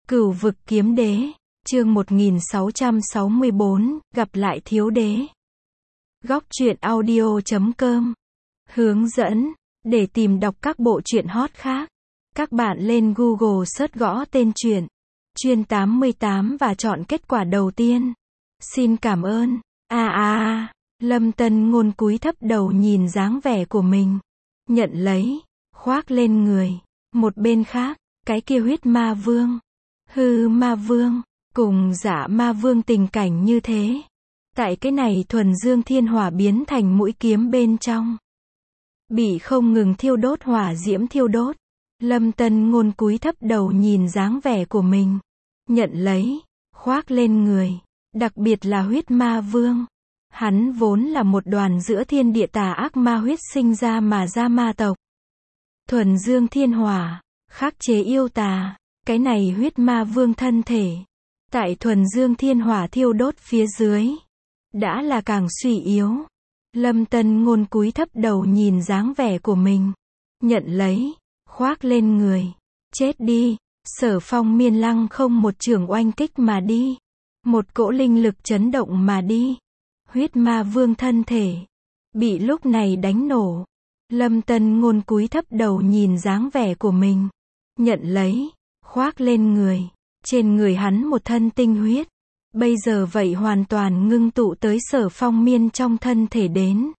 Cửu vực kiếm đế, chương 1664, gặp lại thiếu đế. Góc truyện audio.com. Hướng dẫn, để tìm đọc các bộ truyện hot khác. Các bạn lên Google search gõ tên truyện, Chuyên 88 và chọn kết quả đầu tiên. Xin cảm ơn. Lâm Tân Ngôn cúi thấp đầu nhìn dáng vẻ của mình. Nhận lấy, khoác lên người. Một bên khác, cái kia huyết ma vương. Hư ma vương, cùng Dạ ma vương tình cảnh như thế. Tại cái này thuần dương thiên hỏa biến thành mũi kiếm bên trong. Bị không ngừng thiêu đốt hỏa diễm thiêu đốt. Lâm Tân Ngôn cúi thấp đầu nhìn dáng vẻ của mình. Nhận lấy, khoác lên người. Đặc biệt là huyết ma vương. Hắn vốn là một đoàn giữa thiên địa tà ác ma huyết sinh ra mà ra ma tộc. Thuần dương thiên hỏa, khắc chế yêu tà. Cái này huyết ma vương thân thể, tại thuần dương thiên hỏa thiêu đốt phía dưới, đã là càng suy yếu. Lâm Tân Ngôn cúi thấp đầu nhìn dáng vẻ của mình. Nhận lấy, khoác lên người. Chết đi. Sở Phong miên lăng không một trường oanh kích mà đi. Một cỗ linh lực chấn động mà đi. Huyết ma vương thân thể, bị lúc này đánh nổ. Lâm Tân Ngôn cúi thấp đầu nhìn dáng vẻ của mình. Nhận lấy, khoác lên người. Trên người hắn một thân tinh huyết. Bây giờ vậy hoàn toàn ngưng tụ tới Sở Phong miên trong thân thể đến.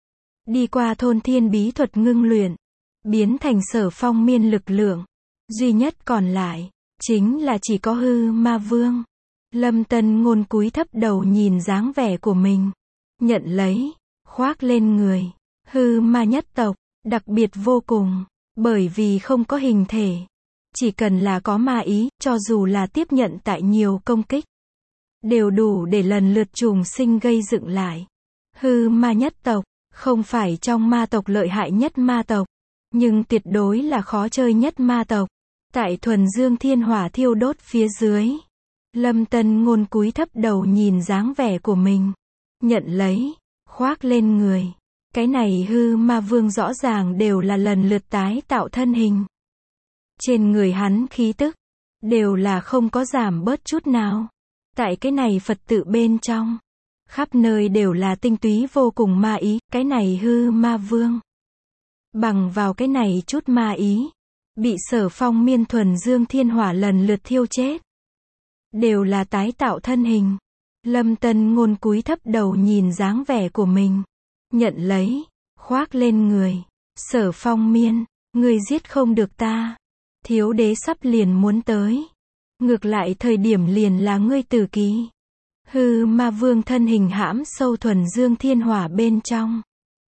Đi qua thôn thiên bí thuật ngưng luyện. Biến thành Sở Phong miên lực lượng. Duy nhất còn lại, chính là chỉ có hư ma vương. Lâm Tân Ngôn cúi thấp đầu nhìn dáng vẻ của mình. Nhận lấy, khoác lên người. Hư ma nhất tộc, đặc biệt vô cùng. Bởi vì không có hình thể. Chỉ cần là có ma ý, cho dù là tiếp nhận tại nhiều công kích, đều đủ để lần lượt trùng sinh gây dựng lại. Hư ma nhất tộc, không phải trong ma tộc lợi hại nhất ma tộc, nhưng tuyệt đối là khó chơi nhất ma tộc. Tại thuần dương thiên hỏa thiêu đốt phía dưới, Lâm Tân Ngôn cúi thấp đầu nhìn dáng vẻ của mình. Nhận lấy, khoác lên người. Cái này hư ma vương rõ ràng đều là lần lượt tái tạo thân hình. Trên người hắn khí tức, đều là không có giảm bớt chút nào. Tại cái này Phật tự bên trong, khắp nơi đều là tinh túy vô cùng ma ý. Cái này hư ma vương, bằng vào cái này chút ma ý, bị Sở Phong miên thuần dương thiên hỏa lần lượt thiêu chết. Đều là tái tạo thân hình. Lâm Tân Ngôn cúi thấp đầu nhìn dáng vẻ của mình. Nhận lấy, khoác lên người. Sở Phong miên, ngươi giết không được ta. Thiếu đế sắp liền muốn tới. Ngược lại thời điểm liền là ngươi tử kỳ. Hư ma vương thân hình hãm sâu thuần dương thiên hỏa bên trong.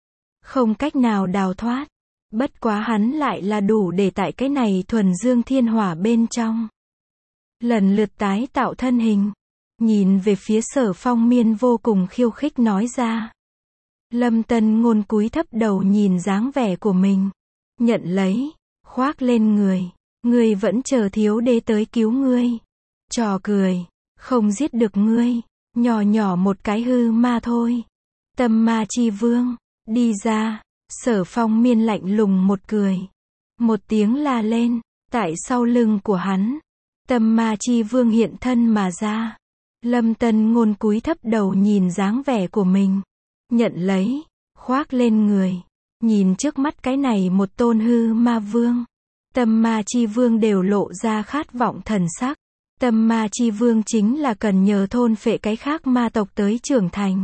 Không cách nào đào thoát. Bất quá hắn lại là đủ để tại cái này thuần dương thiên hỏa bên trong. Lần lượt tái tạo thân hình. Nhìn về phía Sở Phong miên vô cùng khiêu khích nói ra. Lâm Tân Ngôn cúi thấp đầu nhìn dáng vẻ của mình. Nhận lấy, khoác lên người. Ngươi vẫn chờ thiếu đế tới cứu ngươi. Trò cười, không giết được ngươi. Nhỏ nhỏ một cái hư ma thôi. Tâm ma chi vương, đi ra. Sở Phong miên lạnh lùng một cười. Một tiếng la lên, tại sau lưng của hắn. Tâm ma chi vương hiện thân mà ra. Lâm Tân Ngôn cúi thấp đầu nhìn dáng vẻ của mình. Nhận lấy, khoác lên người. Nhìn trước mắt cái này một tôn hư ma vương. Tâm ma chi vương đều lộ ra khát vọng thần sắc. Tâm ma chi vương chính là cần nhờ thôn phệ cái khác ma tộc tới trưởng thành.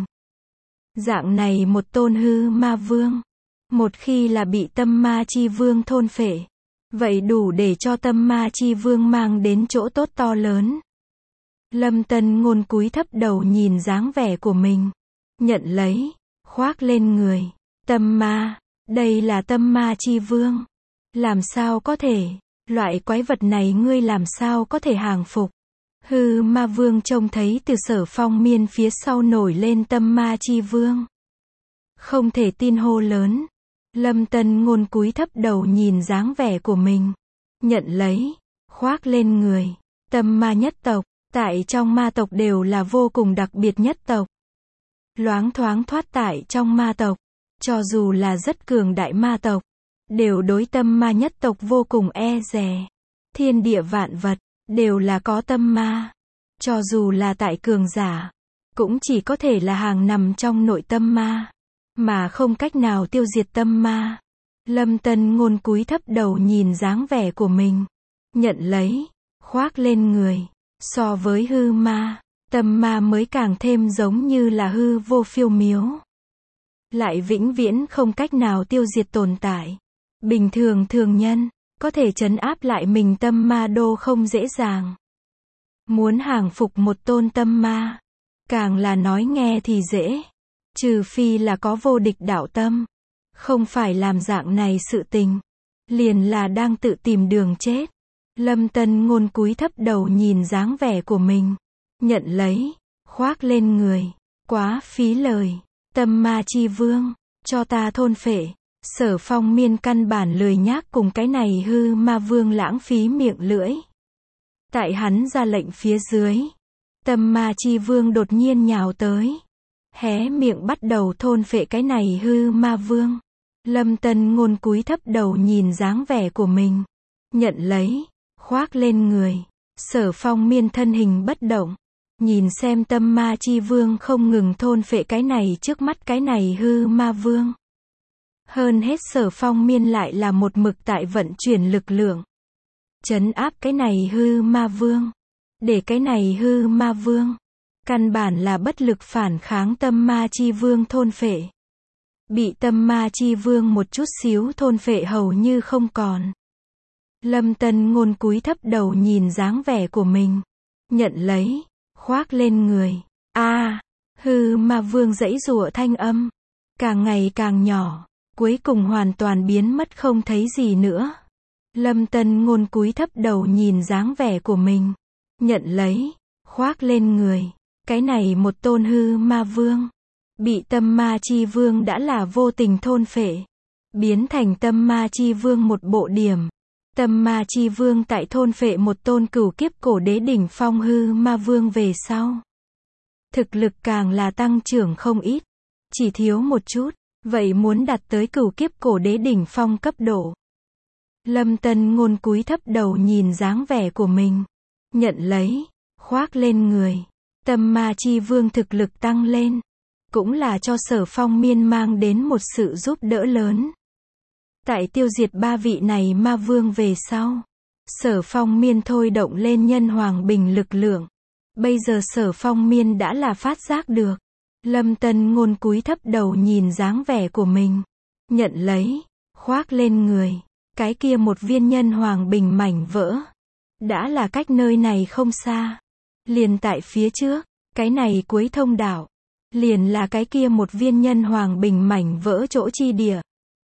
Dạng này một tôn hư ma vương. Một khi là bị tâm ma chi vương thôn phệ, vậy đủ để cho tâm ma chi vương mang đến chỗ tốt to lớn. Lâm Tân Ngôn cúi thấp đầu nhìn dáng vẻ của mình. Nhận lấy, khoác lên người. Tâm ma, đây là tâm ma chi vương. Làm sao có thể, loại quái vật này ngươi làm sao có thể hàng phục. Hư ma vương trông thấy từ Sở Phong miên phía sau nổi lên tâm ma chi vương. Không thể tin hô lớn. Lâm Tân Ngôn cúi thấp đầu nhìn dáng vẻ của mình. Nhận lấy, khoác lên người. Tâm ma nhất tộc, tại trong ma tộc đều là vô cùng đặc biệt nhất tộc. Loáng thoáng thoát tại trong ma tộc, cho dù là rất cường đại ma tộc, đều đối tâm ma nhất tộc vô cùng e dè. Thiên địa vạn vật, đều là có tâm ma. Cho dù là tại cường giả, cũng chỉ có thể là hàng nằm trong nội tâm ma, mà không cách nào tiêu diệt tâm ma. Lâm Tân Ngôn cúi thấp đầu nhìn dáng vẻ của mình, nhận lấy, khoác lên người. So với hư ma, tâm ma mới càng thêm giống như là hư vô phiêu miếu, lại vĩnh viễn không cách nào tiêu diệt tồn tại. Bình thường thường nhân, có thể trấn áp lại mình tâm ma đô không dễ dàng. Muốn hàng phục một tôn tâm ma, càng là nói nghe thì dễ. Trừ phi là có vô địch đạo tâm. Không phải làm dạng này sự tình, liền là đang tự tìm đường chết. Lâm Tân Ngôn cúi thấp đầu nhìn dáng vẻ của mình, nhận lấy, khoác lên người. Quá phí lời. Tâm ma chi vương, cho ta thôn phệ. Sở Phong Miên căn bản lười nhác cùng cái này hư ma vương lãng phí miệng lưỡi. Tại hắn ra lệnh phía dưới, tâm ma chi vương đột nhiên nhào tới, hé miệng bắt đầu thôn phệ cái này hư ma vương. Lâm Tân Ngôn cúi thấp đầu nhìn dáng vẻ của mình, nhận lấy, khoác lên người. Sở Phong Miên thân hình bất động, nhìn xem tâm ma chi vương không ngừng thôn phệ cái này trước mắt cái này hư ma vương. Hơn hết Sở Phong Miên lại là một mực tại vận chuyển lực lượng, trấn áp cái này hư ma vương, để cái này hư ma vương căn bản là bất lực phản kháng tâm ma chi vương thôn phệ. Bị tâm ma chi vương một chút xíu thôn phệ hầu như không còn. Lâm Tân Ngôn cúi thấp đầu nhìn dáng vẻ của mình, nhận lấy, khoác lên người. Hư ma vương giãy giụa thanh âm, càng ngày càng nhỏ, cuối cùng hoàn toàn biến mất không thấy gì nữa. Lâm Tân Ngôn cúi thấp đầu nhìn dáng vẻ của mình, nhận lấy, khoác lên người. Cái này một tôn hư ma vương, bị tâm ma chi vương đã là vô tình thôn phệ, biến thành tâm ma chi vương một bộ điểm. Tâm ma chi vương tại thôn phệ một tôn cửu kiếp cổ đế đỉnh phong hư ma vương về sau, thực lực càng là tăng trưởng không ít, chỉ thiếu một chút, vậy muốn đạt tới cửu kiếp cổ đế đỉnh phong cấp độ. Lâm Tân Ngôn cúi thấp đầu nhìn dáng vẻ của mình, nhận lấy, khoác lên người. Tâm ma chi vương thực lực tăng lên, cũng là cho Sở Phong Miên mang đến một sự giúp đỡ lớn. Tại tiêu diệt ba vị này ma vương về sau, Sở Phong Miên thôi động lên nhân hoàng bình lực lượng. Bây giờ Sở Phong Miên đã là phát giác được. Lâm Tân Ngôn cúi thấp đầu nhìn dáng vẻ của mình, nhận lấy, khoác lên người. Cái kia một viên nhân hoàng bình mảnh vỡ, đã là cách nơi này không xa. Liền tại phía trước, cái này cuối thông đạo, liền là cái kia một viên nhân hoàng bình mảnh vỡ chỗ chi địa.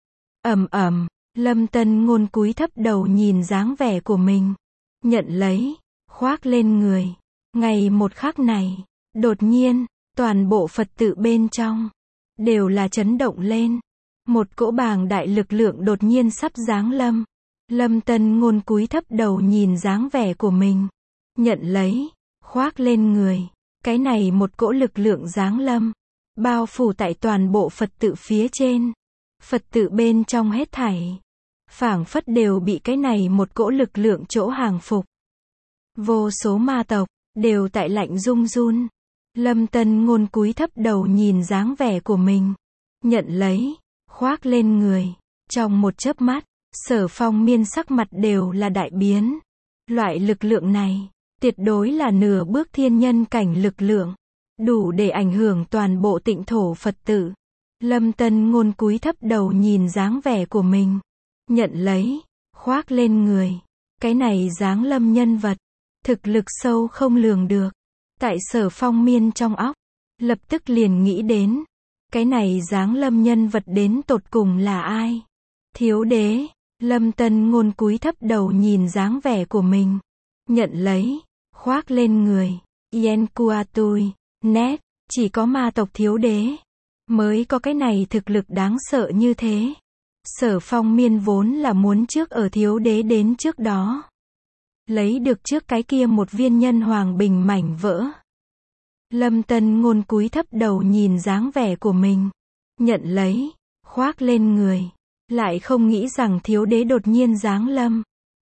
Lâm Tân Ngôn cúi thấp đầu nhìn dáng vẻ của mình, nhận lấy, khoác lên người. Ngày một khắc này, đột nhiên, toàn bộ Phật tự bên trong, đều là chấn động lên. Một cỗ bàng đại lực lượng đột nhiên sắp giáng lâm. Lâm Tân Ngôn cúi thấp đầu nhìn dáng vẻ của mình, nhận lấy, khoác lên người. Cái này một cỗ lực lượng giáng lâm, bao phủ tại toàn bộ Phật tự phía trên. Phật tự bên trong hết thảy, phảng phất đều bị cái này một cỗ lực lượng chỗ hàng phục. Vô số ma tộc, đều tại lạnh run run. Lâm Tân Ngôn cúi thấp đầu nhìn dáng vẻ của mình, nhận lấy, khoác lên người. Trong một chớp mắt, Sở Phong Miên sắc mặt đều là đại biến. Loại lực lượng này, tuyệt đối là nửa bước thiên nhân cảnh lực lượng, đủ để ảnh hưởng toàn bộ tịnh thổ Phật tự. Lâm Tân Ngôn cúi thấp đầu nhìn dáng vẻ của mình, nhận lấy, khoác lên người. Cái này dáng lâm nhân vật, thực lực sâu không lường được. Tại Sở Phong Miên trong óc, lập tức liền nghĩ đến, cái này dáng lâm nhân vật đến tột cùng là ai? Thiếu đế. Lâm Tân Ngôn cúi thấp đầu nhìn dáng vẻ của mình, nhận lấy, khoác lên người. Yen Kuatui, nét, chỉ có ma tộc thiếu đế mới có cái này thực lực đáng sợ như thế. Sở Phong Miên vốn là muốn trước ở thiếu đế đến trước đó, lấy được trước cái kia một viên nhân hoàng bình mảnh vỡ. Lâm Tân Ngôn cúi thấp đầu nhìn dáng vẻ của mình, nhận lấy, khoác lên người. Lại không nghĩ rằng thiếu đế đột nhiên giáng lâm.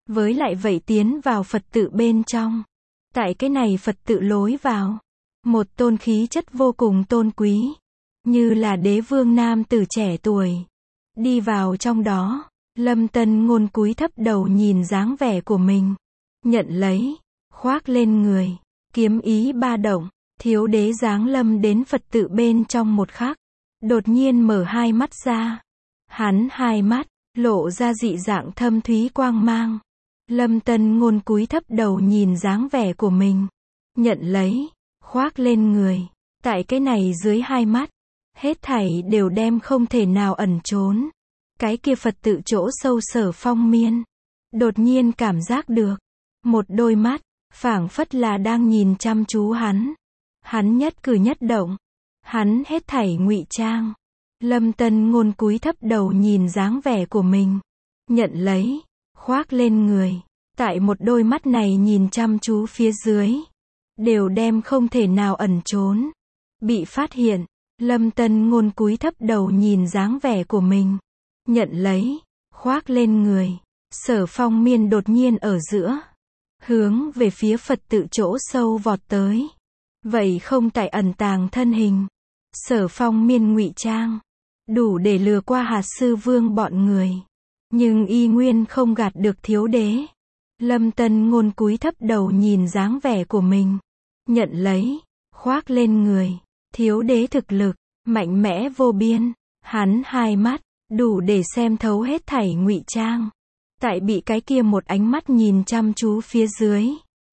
Với lại vậy tiến vào Phật tự bên trong. Tại cái này Phật tự lối vào, một tôn khí chất vô cùng tôn quý, như là đế vương nam tử trẻ tuổi. Đi vào trong đó, Lâm Tân Ngôn cúi thấp đầu nhìn dáng vẻ của mình. Nhận lấy, khoác lên người, kiếm ý ba động, thiếu đế giáng lâm đến Phật tự bên trong một khắc. Đột nhiên mở hai mắt ra. Hắn hai mắt, lộ ra dị dạng thâm thúy quang mang. Lâm Tân Ngôn cúi thấp đầu nhìn dáng vẻ của mình. Nhận lấy, khoác lên người. Tại cái này dưới hai mắt, hết thảy đều đem không thể nào ẩn trốn. Cái kia Phật tự chỗ sâu Sở Phong Miên. Đột nhiên cảm giác được. Một đôi mắt, phảng phất là đang nhìn chăm chú hắn. Hắn nhất cử nhất động. Hắn hết thảy ngụy trang. Lâm Tân Ngôn cúi thấp đầu nhìn dáng vẻ của mình. Nhận lấy, khoác lên người. Tại một đôi mắt này nhìn chăm chú phía dưới. Đều đem không thể nào ẩn trốn. Bị phát hiện, Lâm Tân Ngôn cúi thấp đầu nhìn dáng vẻ của mình. Nhận lấy, khoác lên người. Sở Phong Miên đột nhiên ở giữa. Hướng về phía Phật tự chỗ sâu vọt tới. Vậy không tại ẩn tàng thân hình. Sở Phong Miên ngụy trang. Đủ để lừa qua Hạt Sư Vương bọn người. Nhưng y nguyên không gạt được thiếu đế. Lâm Tân Ngôn cúi thấp đầu nhìn dáng vẻ của mình. Nhận lấy, khoác lên người. Thiếu đế thực lực, mạnh mẽ vô biên. Hắn hai mắt, đủ để xem thấu hết thảy ngụy trang. Tại bị cái kia một ánh mắt nhìn chăm chú phía dưới.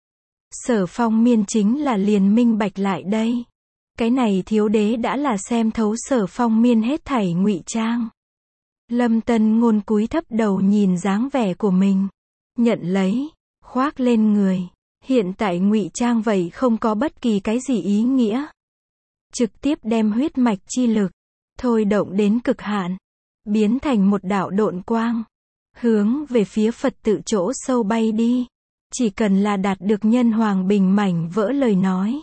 Sở Phong Miên chính là liền minh bạch lại đây. Cái này thiếu đế đã là xem thấu Sở Phong Miên hết thảy ngụy trang. Lâm Tân Ngôn cúi thấp đầu nhìn dáng vẻ của mình. Nhận lấy, khoác lên người. Hiện tại ngụy trang vậy không có bất kỳ cái gì ý nghĩa. Trực tiếp đem huyết mạch chi lực, thôi động đến cực hạn. Biến thành một đạo độn quang. Hướng về phía Phật tự chỗ sâu bay đi. Chỉ cần là đạt được nhân hoàng bình mảnh vỡ lời nói.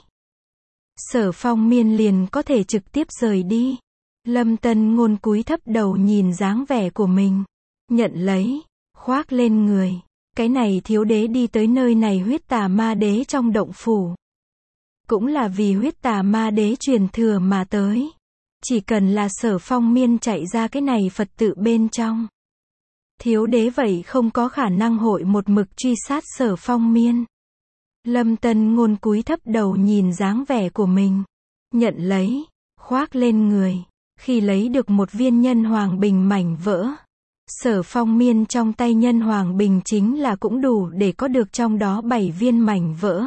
Sở Phong Miên liền có thể trực tiếp rời đi. Lâm Tân Ngôn cúi thấp đầu nhìn dáng vẻ của mình. Nhận lấy, khoác lên người. Cái này thiếu đế đi tới nơi này huyết tà ma đế trong động phủ. Cũng là vì huyết tà ma đế truyền thừa mà tới. Chỉ cần là Sở Phong Miên chạy ra cái này Phật tự bên trong. Thiếu đế vậy không có khả năng hội một mực truy sát Sở Phong Miên. Lâm Tân Ngôn cúi thấp đầu nhìn dáng vẻ của mình. Nhận lấy, khoác lên người. Khi lấy được một viên nhân hoàng bình mảnh vỡ. Sở Phong Miên trong tay nhân hoàng bình chính là cũng đủ để có được trong đó 7 viên mảnh vỡ.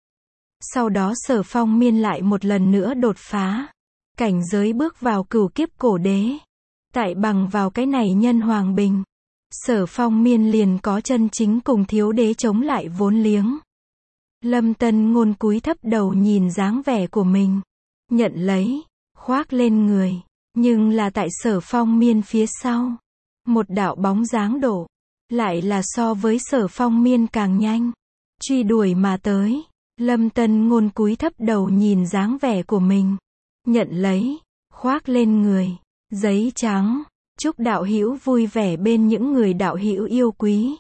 Sau đó Sở Phong Miên lại một lần nữa đột phá. Cảnh giới bước vào cửu kiếp cổ đế. Tại bằng vào cái này nhân hoàng bình. Sở Phong Miên liền có chân chính cùng thiếu đế chống lại vốn liếng. Lâm Tân Ngôn cúi thấp đầu nhìn dáng vẻ của mình. Nhận lấy, khoác lên người. Nhưng là tại Sở Phong Miên phía sau. Một đạo bóng dáng đổ. Lại là so với Sở Phong Miên càng nhanh. Truy đuổi mà tới. Lâm Tân Ngôn cúi thấp đầu nhìn dáng vẻ của mình. Nhận lấy, khoác lên người. Giấy trắng. Chúc đạo hữu vui vẻ bên những người đạo hữu yêu quý.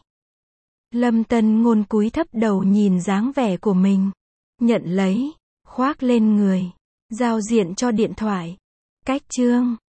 Lâm Tân Ngôn cúi thấp đầu nhìn dáng vẻ của mình. Nhận lấy, khoác lên người. Giao diện cho điện thoại. Cách chương